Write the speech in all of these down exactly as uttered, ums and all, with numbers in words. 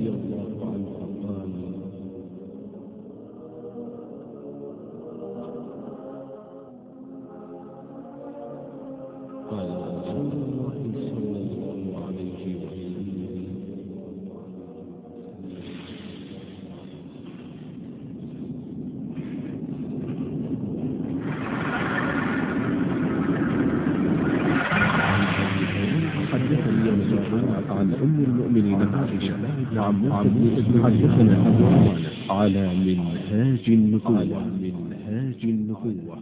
رضي الله عنه قال: قال رسول الله صلى الله عليه وسلم: حدثني مسعود عن ام المؤمنين عائشه وعن موسى حدثنا ابو عوانة على منهاج النبوة منهاج النبوة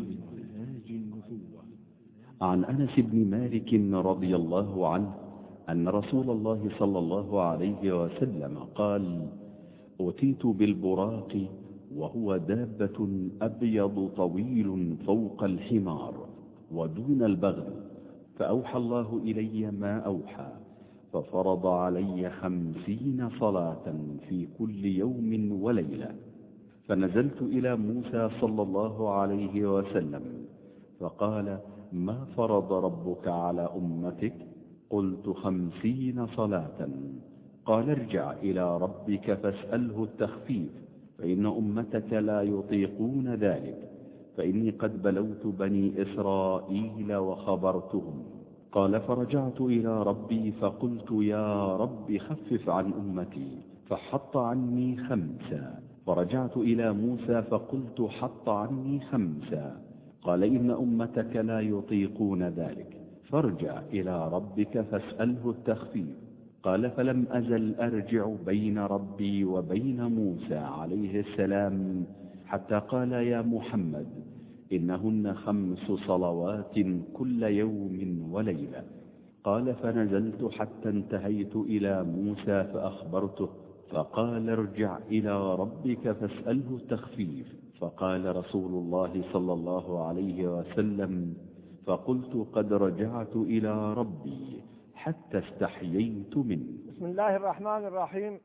عن أنس بن مالك رضي الله عنه أن رسول الله صلى الله عليه وسلم قال: أتيت بالبراق وهو دابة أبيض طويل فوق الحمار ودون البغل، فأوحى الله إلي ما أوحى، ففرض علي خمسين صلاة في كل يوم وليلة. فنزلت إلى موسى صلى الله عليه وسلم فقال: ما فرض ربك على أمتك؟ قلت: خمسين صلاة. قال: ارجع إلى ربك فاسأله التخفيف، فإن أمتك لا يطيقون ذلك، فإني قد بلوت بني إسرائيل وخبرتهم. قال: فرجعت إلى ربي فقلت: يا رب خفف عن أمتي، فحط عني خمسا. فرجعت إلى موسى فقلت: حط عني خمسا. قال: إن أمتك لا يطيقون ذلك، فارجع إلى ربك فاسأله التخفيف. قال: فلم أزل أرجع بين ربي وبين موسى عليه السلام حتى قال: يا محمد، إنهن خمس صلوات كل يوم وليلة. قال: فنزلت حتى انتهيت إلى موسى فأخبرته، فقال: ارجع إلى ربك فاسأله التخفيف. فقال رسول الله صلى الله عليه وسلم: فقلت: قد رجعت إلى ربي حتى استحييت منه. بسم الله الرحمن الرحيم.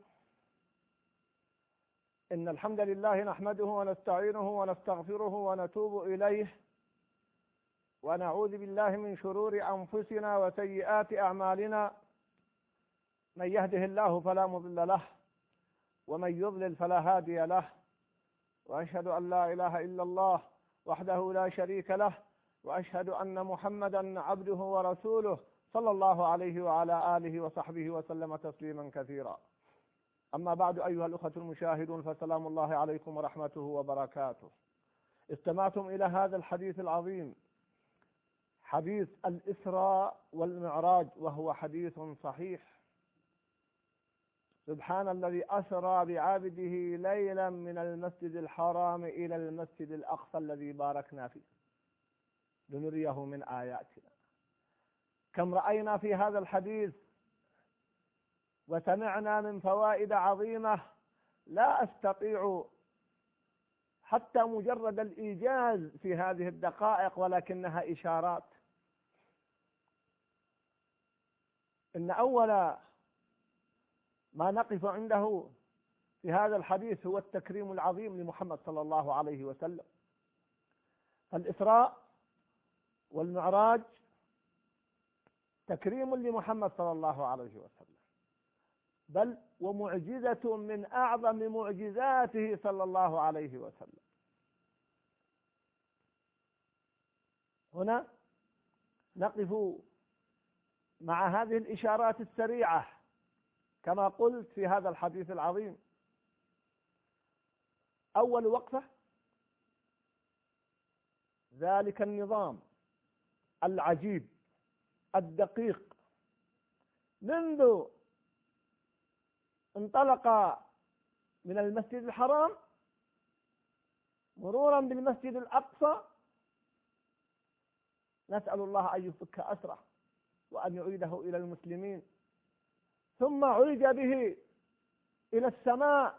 إن الحمد لله نحمده ونستعينه ونستغفره ونتوب إليه، ونعوذ بالله من شرور أنفسنا وسيئات أعمالنا. من يهده الله فلا مضل له، ومن يضلل فلا هادي له، وأشهد أن لا إله إلا الله وحده لا شريك له، وأشهد أن محمدا عبده ورسوله صلى الله عليه وعلى آله وصحبه وسلم تسليما كثيرا. أما بعد، أيها الأخوة المشاهدون، فسلام الله عليكم ورحمته وبركاته. استمعتم إلى هذا الحديث العظيم، حديث الإسراء والمعراج، وهو حديث صحيح. سبحان الذي أسرى بعبده ليلا من المسجد الحرام إلى المسجد الأقصى الذي باركنا فيه لنريه من آياتنا. كم رأينا في هذا الحديث وسمعنا من فوائد عظيمة لا أستطيع حتى مجرد الإيجاز في هذه الدقائق، ولكنها إشارات. إن أول ما نقف عنده في هذا الحديث هو التكريم العظيم لمحمد صلى الله عليه وسلم. فالإسراء والمعراج تكريم لمحمد صلى الله عليه وسلم، بل ومعجزة من أعظم معجزاته صلى الله عليه وسلم. هنا نقف مع هذه الإشارات السريعة كما قلت في هذا الحديث العظيم. أول وقفة ذلك النظام العجيب الدقيق منذ انطلق من المسجد الحرام مرورا بالمسجد الأقصى. نسأل الله أن يفك أسره وأن يعيده إلى المسلمين، ثم عرج به إلى السماء،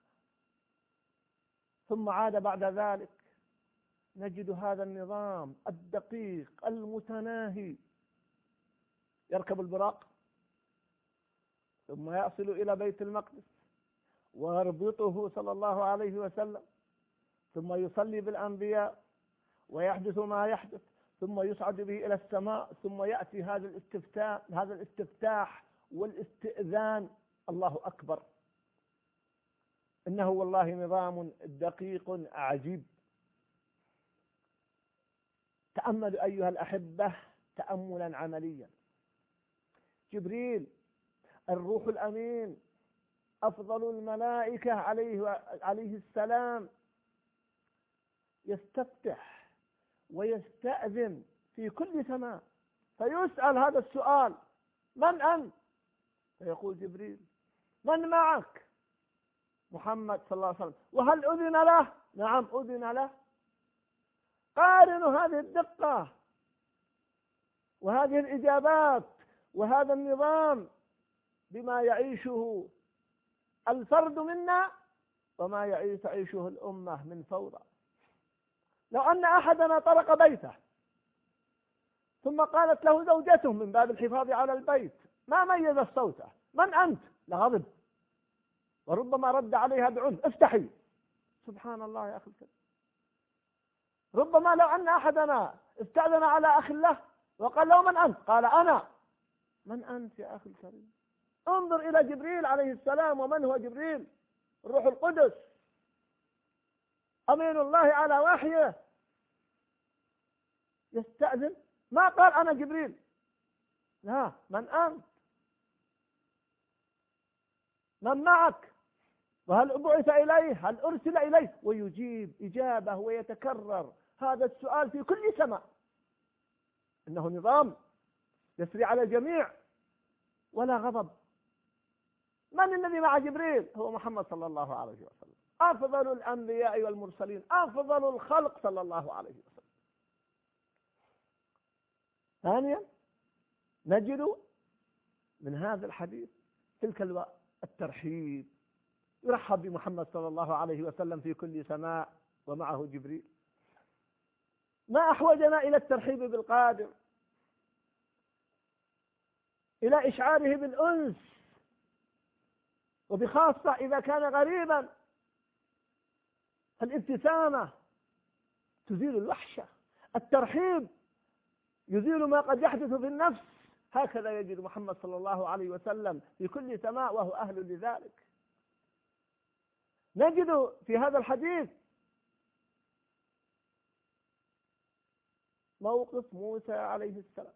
ثم عاد بعد ذلك. نجد هذا النظام الدقيق المتناهي، يركب البراق ثم يصل إلى بيت المقدس ويربطه صلى الله عليه وسلم، ثم يصلي بالأنبياء ويحدث ما يحدث، ثم يصعد به إلى السماء، ثم يأتي هذا الاستفتاح هذا الاستفتاح والاستئذان. الله أكبر. إنه والله نظام دقيق عجيب. تأملوا أيها الأحبة تأملا عمليا. جبريل الروح الأمين أفضل الملائكة عليه عليه السلام يستفتح ويستأذن في كل سماء، فيسأل هذا السؤال: من أنت؟ فيقول جبريل: من معك؟ محمد صلى الله عليه وسلم. وهل أذن له؟ نعم أذن له. قارنوا هذه الدقة وهذه الإجابات وهذا النظام بما يعيشه الفرد منا وما يعيش تعيشه الأمة من فوضى. لو أن أحدنا طرق بيته ثم قالت له زوجته من باب الحفاظ على البيت ما ميز صوته: من أنت؟ لغضب، وربما رد عليها بعنف: افتحي. سبحان الله يا أخي الكريم. ربما لو أن أحدنا استأذن على أخ له وقال له: من أنت؟ قال: أنا. من أنت يا أخي الكريم؟ انظر إلى جبريل عليه السلام. ومن هو جبريل؟ الروح القدس أمين الله على وحيه. يستأذن ما قال: أنا جبريل، لا، من أنت؟ من معك؟ وهل بعث إليه؟ هل أرسل إليه؟ ويجيب إجابة ويتكرر هذا السؤال في كل سماء. إنه نظام يسري على الجميع ولا غضب. من الذي مع جبريل؟ هو محمد صلى الله عليه وسلم، أفضل الأنبياء والمرسلين، أفضل الخلق صلى الله عليه وسلم. ثانيا نجد من هذا الحديث تلك الترحيب، يرحب بمحمد صلى الله عليه وسلم في كل سماء ومعه جبريل. ما أحوجنا إلى الترحيب بالقادر، إلى إشعاره بالأنس، وبخاصة إذا كان غريبا. الابتسامة تزيل الوحشة، الترحيب يزيل ما قد يحدث في النفس. هكذا يجد محمد صلى الله عليه وسلم في كل سماء وهو أهل لذلك. نجد في هذا الحديث موقف موسى عليه السلام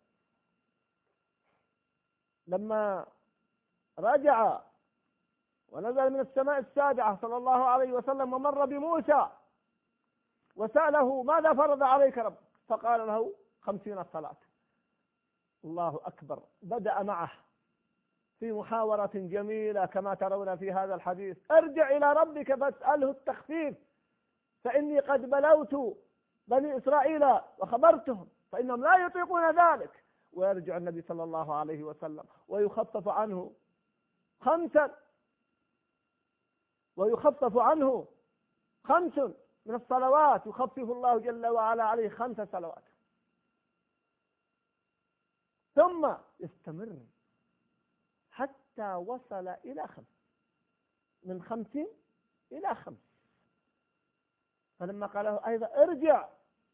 لما رجع ونزل من السماء السابعة صلى الله عليه وسلم ومر بموسى وسأله: ماذا فرض عليك ربك؟ فقال له: خمسين صلاة. الله أكبر. بدأ معه في محاورة جميلة كما ترون في هذا الحديث: ارجع إلى ربك فاسأله التخفيف، فإني قد بلوت بني إسرائيل وخبرتهم فإنهم لا يطيقون ذلك. ويرجع النبي صلى الله عليه وسلم ويخفف عنه خمسا ويخفف عنه خمس من الصلوات، يخفف الله جل وعلا عليه خمس صلوات، ثم يستمر حتى وصل إلى خمس، من خمسين إلى خمس. فلما قال له أيضا ارجع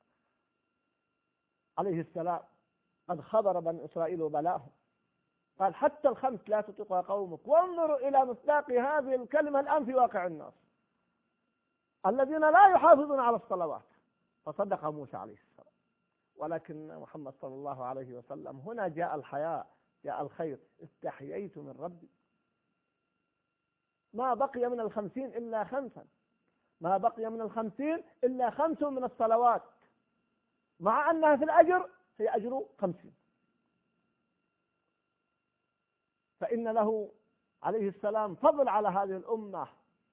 عليه السلام قد خبر بني إسرائيل وبلاهم، قال: حتى الخمس لا تطيقها قومك. وانظروا إلى مصداق هذه الكلمة الآن في واقع الناس الذين لا يحافظون على الصلوات. فصدق موسى عليه السلام. ولكن محمد صلى الله عليه وسلم هنا جاء الحياء، جاء الخير: استحييت من ربي. ما بقي من الخمسين إلا خمسا، ما بقي من الخمسين إلا خمس من الصلوات، مع أنها في الأجر هي أجر خمسين. فإن له عليه السلام فضل على هذه الأمة،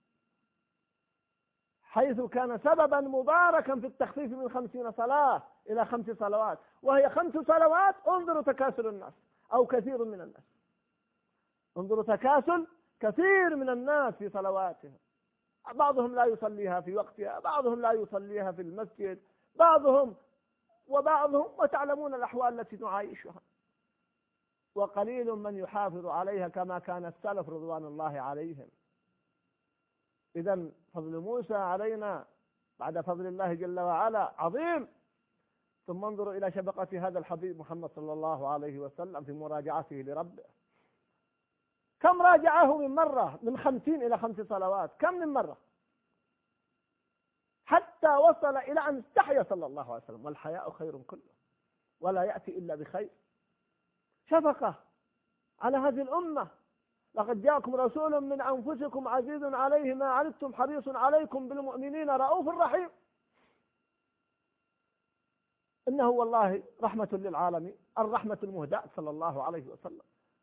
حيث كان سببا مباركا في التخفيف من خمسين صلاة إلى خمس صلوات، وهي خمس صلوات. انظروا تكاسل الناس أو كثير من الناس، انظروا تكاسل كثير من الناس في صلواتهم. بعضهم لا يصليها في وقتها، بعضهم لا يصليها في المسجد، بعضهم وبعضهم، وتعلمون الأحوال التي نعايشها. وقليل من يحافظ عليها كما كان السلف رضوان الله عليهم. إذن فضل موسى علينا بعد فضل الله جل وعلا عظيم. ثم انظروا إلى شفقة هذا الحبيب محمد صلى الله عليه وسلم في مراجعته لربه. كم راجعه من مرة؟ من خمسين إلى خمس صلوات. كم من مرة؟ حتى وصل إلى أن استحيا صلى الله عليه وسلم، والحياء خير كله ولا يأتي إلا بخير. شفقة على هذه الأمة. لقد جاءكم رسول من أنفسكم عزيز عليه ما عنتم حريص عليكم بالمؤمنين رؤوف رحيم. إنه والله رحمة للعالمين، الرحمة المهداة صلى الله عليه وسلم،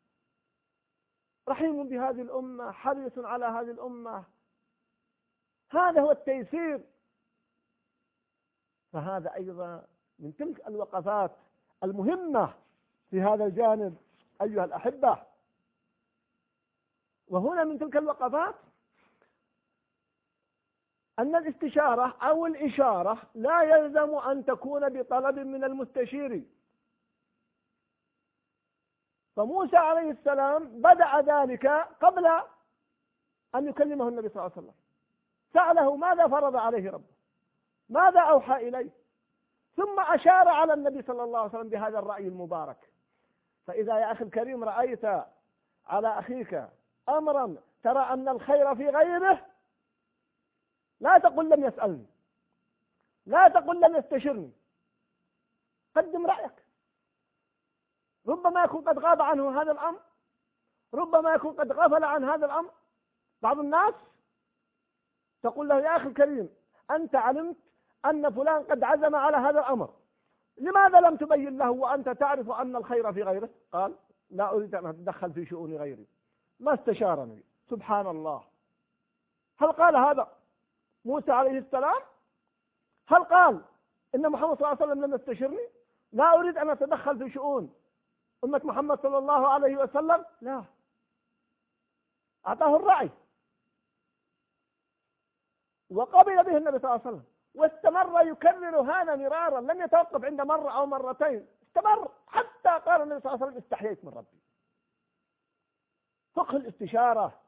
رحيم بهذه الأمة، حريص على هذه الأمة. هذا هو التيسير. فهذا أيضا من تلك الوقفات المهمة في هذا الجانب أيها الأحبة. وهنا من تلك الوقفات أن الاستشارة أو الإشارة لا يلزم أن تكون بطلب من المستشير. فموسى عليه السلام بدأ ذلك قبل أن يكلمه النبي صلى الله عليه وسلم، سأله ماذا فرض عليه ربه، ماذا أوحى إليه، ثم أشار على النبي صلى الله عليه وسلم بهذا الرأي المبارك. فإذا يا أخي الكريم رأيت على أخيك أمرا ترى أن الخير في غيره، لا تقل لم يسألني، لا تقل لم يستشرني، قدم رأيك. ربما يكون قد غاب عنه هذا الأمر، ربما يكون قد غفل عن هذا الأمر. بعض الناس تقول له يا أخي الكريم أنت علمت أن فلان قد عزم على هذا الأمر، لماذا لم تبين له وأنت تعرف أن الخير في غيره؟ قال لا أريد أن أتدخل في شؤون غيري، ما استشارني. سبحان الله. هل قال هذا موسى عليه السلام؟ هل قال إن محمد صلى الله عليه وسلم لم يستشرني؟ لا أريد أن أتدخل في شؤون أمة محمد صلى الله عليه وسلم؟ لا، أعطاه الرأي وقبل به النبي صلى الله عليه وسلم، واستمر يكرر هذا مرارا، لم يتوقف عند مرة أو مرتين، استمر حتى قال النبي صلى الله عليه وسلم استحييت من ربي. فقه الاستشارة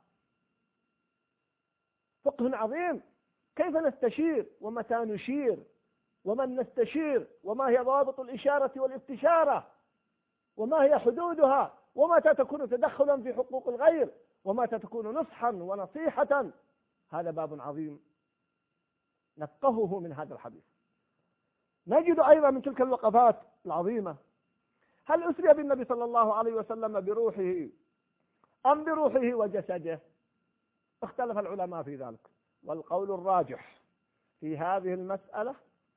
فقه عظيم. كيف نستشير ومتى نشير ومن نستشير، وما هي ضوابط الإشارة والاستشارة، وما هي حدودها، ومتى تكون تدخلا في حقوق الغير، ومتى تكون نصحا ونصيحة. هذا باب عظيم نفقهه من هذا الحديث. نجد أيضا من تلك الوقفات العظيمة، هل أسري بالنبي صلى الله عليه وسلم بروحه أم بروحه وجسده؟ اختلف العلماء في ذلك، والقول الراجح في هذه المسألة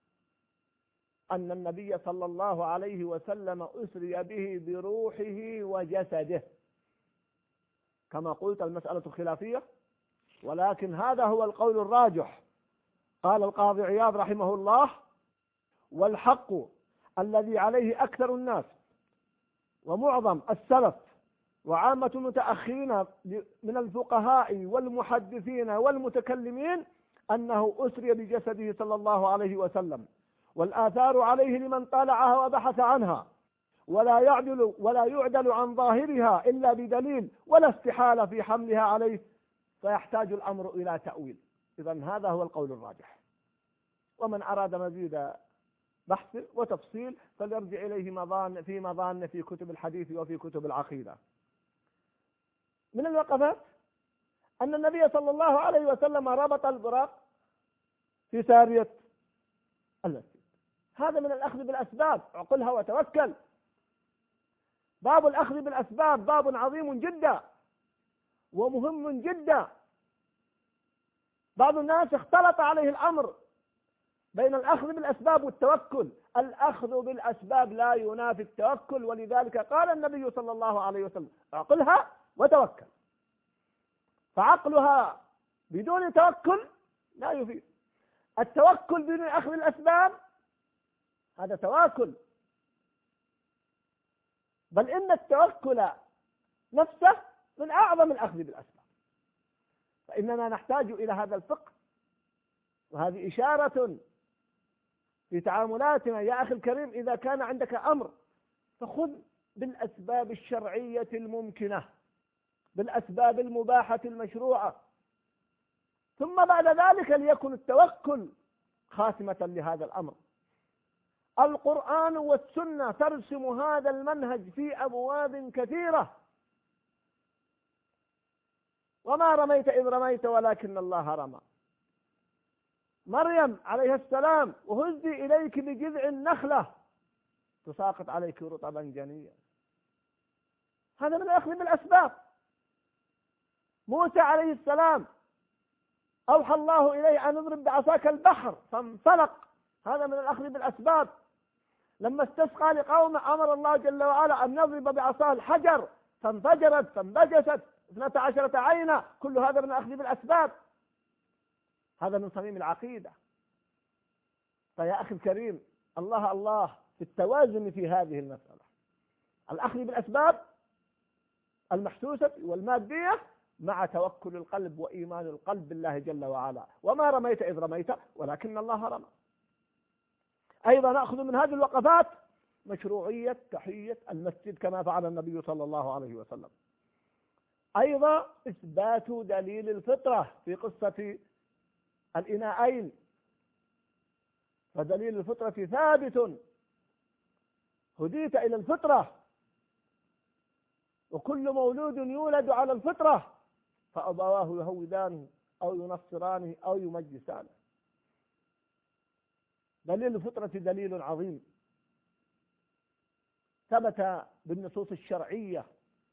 أن النبي صلى الله عليه وسلم أسري به بروحه وجسده. كما قلت المسألة خلافية، ولكن هذا هو القول الراجح. قال القاضي عياض رحمه الله: والحق الذي عليه أكثر الناس ومعظم السلف وعامة المتأخرين من الفقهاء والمحدثين والمتكلمين أنه أسري بجسده صلى الله عليه وسلم، والآثار عليه لمن طالعها وبحث عنها، ولا يعدل ولا يعدل عن ظاهرها إلا بدليل، ولا استحالة في حملها عليه، فيحتاج الأمر إلى تأويل. إذن هذا هو القول الراجح. ومن أراد مزيد بحث وتفصيل فليرجع إليه مظان في مظان في كتب الحديث وفي كتب العقيدة. من الوقفات أن النبي صلى الله عليه وسلم ربط البراق في سارية المسجد. هذا من الأخذ بالأسباب، عقلها وتوكل. باب الأخذ بالأسباب باب عظيم جدا ومهم جدا. بعض الناس اختلط عليه الأمر بين الأخذ بالأسباب والتوكل. الأخذ بالأسباب لا ينافي التوكل، ولذلك قال النبي صلى الله عليه وسلم: عقلها وتوكل. فعقلها بدون توكل لا يفيد. التوكل بدون أخذ الأسباب هذا تواكل، بل إن التوكل نفسه من أعظم الأخذ بالأسباب. فإننا نحتاج إلى هذا الفقه، وهذه إشارة في تعاملاتنا. يا أخي الكريم، إذا كان عندك أمر فخذ بالأسباب الشرعية الممكنة، بالأسباب المباحة المشروعة، ثم بعد ذلك ليكن التوكل خاتمة لهذا الأمر. القرآن والسنة ترسم هذا المنهج في أبواب كثيرة. وما رميت إذ رميت ولكن الله رمى. مريم عليه السلام وهزي إليك بجذع النخلة تساقط عليك رطبا جنيا. هذا من الأخذ بالأسباب. موسى عليه السلام أوحى الله إليه أن اضرب بعصاك البحر فانفلق، هذا من الأخذ بالأسباب. لما استسقى لقومه أمر الله جل وعلا أن يضرب بعصاه الحجر فانفجرت فانبجست اثنتا عشرة عينا، كل هذا من الأخذ بالأسباب. هذا من صميم العقيدة. فيا أخي الكريم، الله الله في التوازن في هذه المسألة، الأخذ بالأسباب المحسوسة والمادية مع توكل القلب وإيمان القلب بالله جل وعلا. وما رميت إذ رميت ولكن الله رمى. أيضا نأخذ من هذه الوقفات مشروعية تحية المسجد كما فعل النبي صلى الله عليه وسلم. أيضا إثبات دليل الفطرة في قصة الإناءين، فدليل الفطرة ثابت، هديت إلى الفطرة، وكل مولود يولد على الفطرة فأبواه يهودانه أو ينصرانه أو يمجسانه. دليل الفطرة دليل عظيم ثبت بالنصوص الشرعية،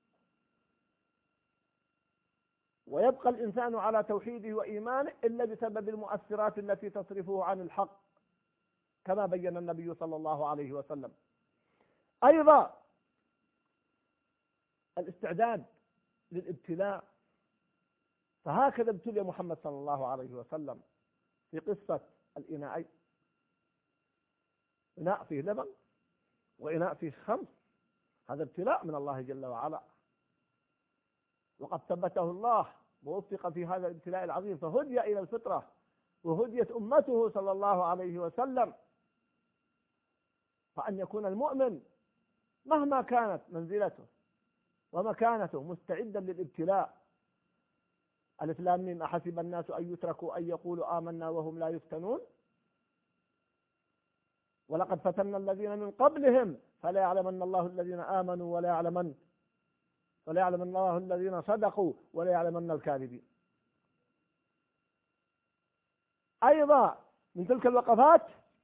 ويبقى الإنسان على توحيده وإيمانه إلا بسبب المؤثرات التي تصرفه عن الحق كما بين النبي صلى الله عليه وسلم. أيضا الاستعداد للابتلاء، فهكذا ابتلي محمد صلى الله عليه وسلم في قصة الإناءين، إناء فيه لبن وإناء فيه خمر، هذا ابتلاء من الله جل وعلا، وقد ثبته الله ووفق في هذا الابتلاء العظيم، فهدي إلى الفطرة وهديت أمته صلى الله عليه وسلم، فأن يكون المؤمن مهما كانت منزلته ومكانته مستعدا للابتلاء. ألف لام ميم أحسب الناس أن يتركوا أن يقولوا آمنا وهم لا يفتنون ولقد فتنا الذين من قبلهم فلا يعلمن الله الذين آمنوا ولا يعلمن ولا يعلمن الله الذين صدقوا ولا يعلمن الكاذبين. أيضا من تلك الوقفات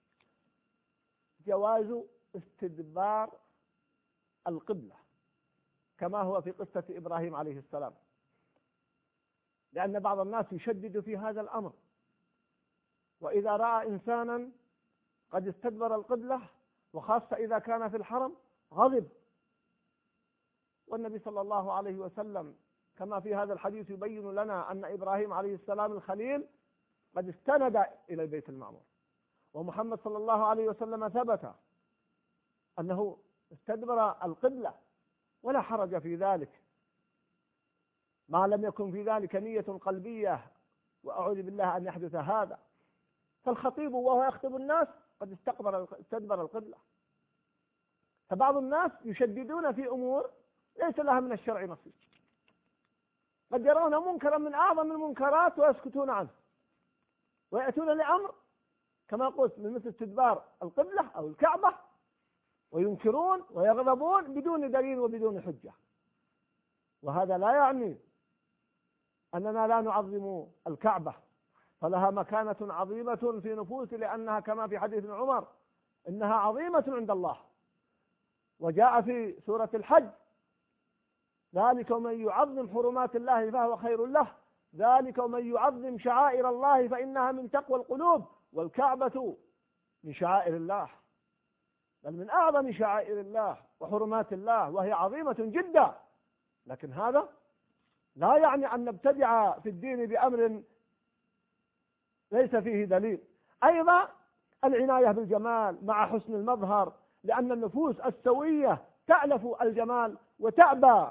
جواز استدبار القبلة كما هو في قصة إبراهيم عليه السلام، لأن بعض الناس يشدد في هذا الأمر، وإذا رأى إنسانا قد استدبر القبلة وخاصة إذا كان في الحرم غضب. والنبي صلى الله عليه وسلم كما في هذا الحديث يبين لنا أن إبراهيم عليه السلام الخليل قد استند إلى البيت المعمور، ومحمد صلى الله عليه وسلم ثبت أنه استدبر القبلة ولا حرج في ذلك ما لم يكن في ذلك نية قلبية، وأعوذ بالله أن يحدث هذا. فالخطيب وهو يخطب الناس قد استقبل استدبر القبلة. فبعض الناس يشددون في أمور ليس لها من الشرع نصيب، قد يرون منكرا من أعظم المنكرات ويسكتون عنه، ويأتون لأمر كما قلت من مثل استدبار القبلة أو الكعبة وينكرون ويغضبون بدون دليل وبدون حجة. وهذا لا يعني أننا لا نعظم الكعبة، فلها مكانة عظيمة في نفوس، لأنها كما في حديث ابن عمر إنها عظيمة عند الله. وجاء في سورة الحج ذلك ومن يعظم حرمات الله فهو خير له، ذلك ومن يعظم شعائر الله فإنها من تقوى القلوب، والكعبة من شعائر الله، بل من أعظم شعائر الله وحرمات الله، وهي عظيمة جدا. لكن هذا لا يعني أن نبتدع في الدين بأمر ليس فيه دليل. أيضا العناية بالجمال مع حسن المظهر، لأن النفوس السوية تألف الجمال وتأبى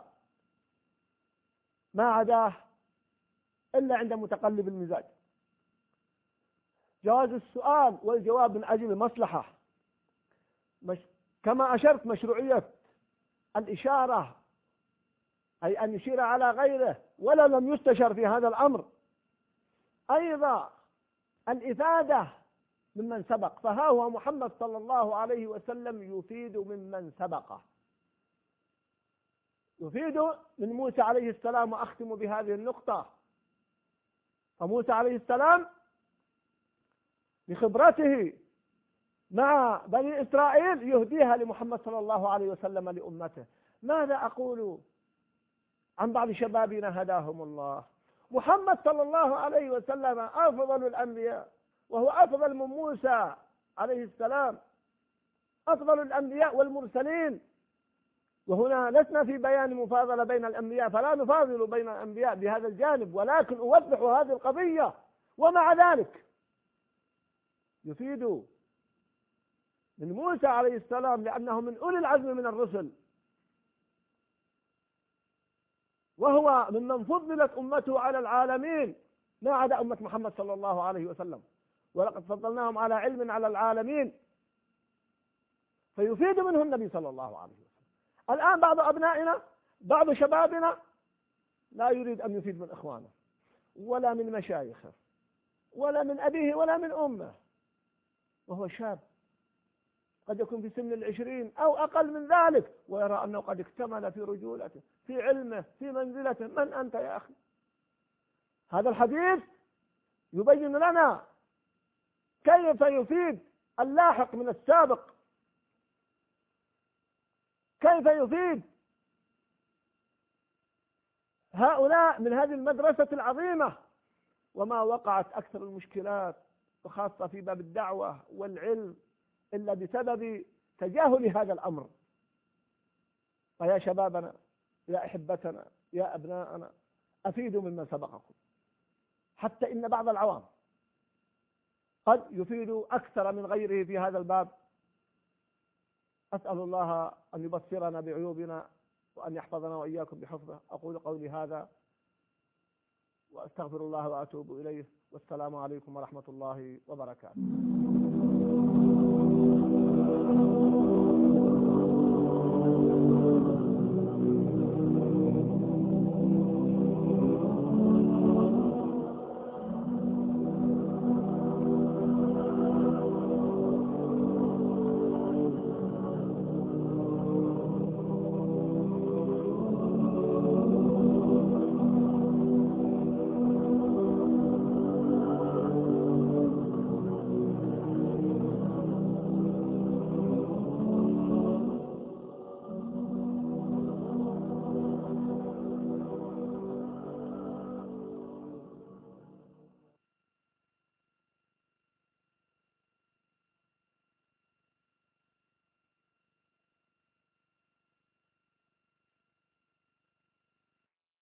ما عداه إلا عند متقلب المزاج. جواز السؤال والجواب من أجل المصلحة، مش كما أشرت مشروعية الإشارة، أي أن يشير على غيره ولا لم يستشر في هذا الأمر. أيضا الإفادة ممن سبق، فها هو محمد صلى الله عليه وسلم يفيد ممن سبقه، يفيد من موسى عليه السلام، وأختم بهذه النقطة. فموسى عليه السلام بخبرته مع بني إسرائيل يهديها لمحمد صلى الله عليه وسلم لأمته. ماذا أقول عن بعض شبابنا هداهم الله؟ محمد صلى الله عليه وسلم أفضل الأنبياء، وهو أفضل من موسى عليه السلام، أفضل الأنبياء والمرسلين. وهنا لسنا في بيان مفاضلة بين الأنبياء، فلا نفاضل بين الأنبياء بهذا الجانب، ولكن أوضح هذه القضية. ومع ذلك يفيد من موسى عليه السلام لأنه من أولي العزم من الرسل، وهو ممن فضلت أمته على العالمين ما عدا أمة محمد صلى الله عليه وسلم، ولقد فضلناهم على علم على العالمين. فيفيد منه النبي صلى الله عليه وسلم. الآن بعض أبنائنا بعض شبابنا لا يريد أن يفيد من إخوانه ولا من مشايخه ولا من أبيه ولا من أمه، وهو شاب قد يكون في سن العشرين أو أقل من ذلك، ويرى أنه قد اكتمل في رجولته في علمه في منزلته. من أنت يا أخي؟ هذا الحديث يبين لنا كيف يفيد اللاحق من السابق، كيف يفيد هؤلاء من هذه المدرسة العظيمة. وما وقعت أكثر المشكلات وخاصة في باب الدعوة والعلم إلا بسبب تجاهل هذا الأمر. فيا شبابنا، يا أحبتنا، يا أبناءنا، أفيدوا ممن سبقكم، حتى إن بعض العوام قد يفيد أكثر من غيره في هذا الباب. أسأل الله أن يبصرنا بعيوبنا وأن يحفظنا وإياكم بحفظه. أقول قولي هذا وأستغفر الله وأتوب إليه، والسلام عليكم ورحمة الله وبركاته.